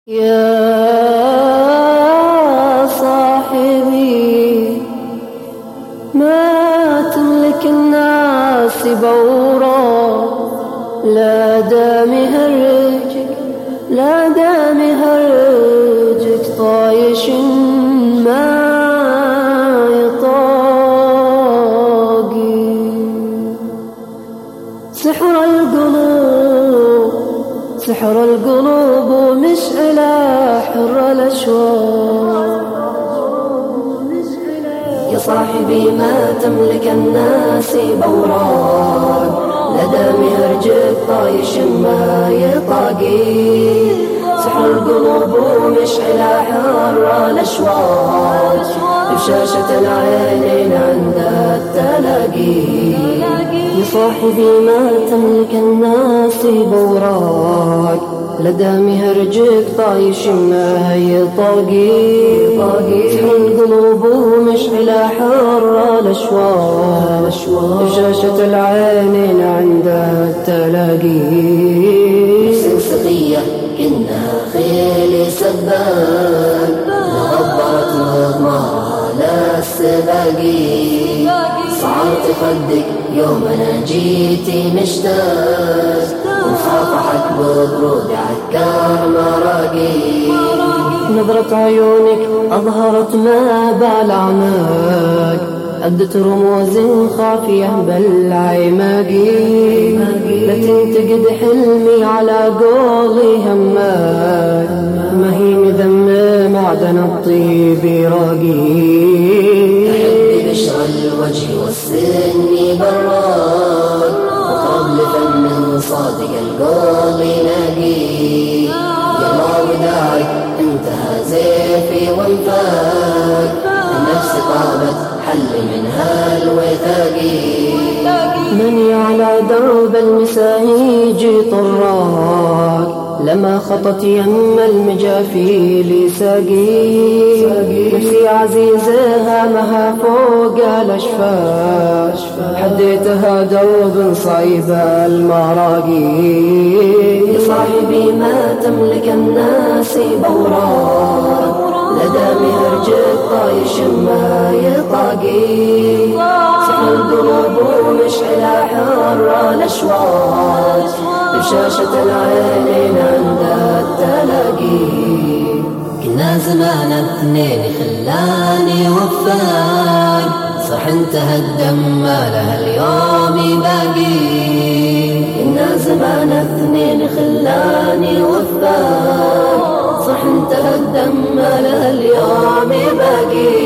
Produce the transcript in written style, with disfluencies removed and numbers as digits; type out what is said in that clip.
يا صاحبي ما تملك الناس بورا، لا دام هرجك طايش ما يطاقي. سحر القلوب ومشعل حر الأشواق. يا صاحبي ما تملك الناس بوراق، لدام هرجك طايش ما يطاقي. سحر القلوب ومشعل حر الأشواق، بشاشة العينين عند التلاقي. يا صاحبي ما تملك الناس بوراق، لدام هرجك طايش ما يطاقي. سحر القلوب ومشعل حر الأشواق، بشاشة العينين عند التلاقي. سقية كنا خيل سبان، غبرت مضمارها للسباقي. صعرت خدك يوم انا جيتي مشتاق، وصافحك ببرود عكار مراقي. نظرة عيونك أظهرت ما بالعناق، أبدت رموز خافية بالعماقي. لا تنتقد حلمي على قولي هماك، ما هي مذم معدن الطيب راقي. أحب بشر الوجه والسن براق، وقرب لفن صادق القول ناقي. يلا وداعك انتهى زيفي وانفاق، النفس طابت حل منها الوثاقي. من على درب المساهيج طراق، لما خطت يم المجافيل ساقي. نفسي عزيزة هامها فوق الأشفاق، حديتها درب صعيب المراقي. يا صاحبي ما تملك الناس بوراق، لدام هرجك طايش ما يطاقي. سحر القلوب ومشعل حر الأشواق، بشاشة العينين عند التلاقي. كنا زمان اثنين خلاني وفاق، صح انتهى الدم ما لها اليوم باقي. كنا زمان اثنين خلاني وفاق، صح انتهى الدم ما لها اليوم باقي.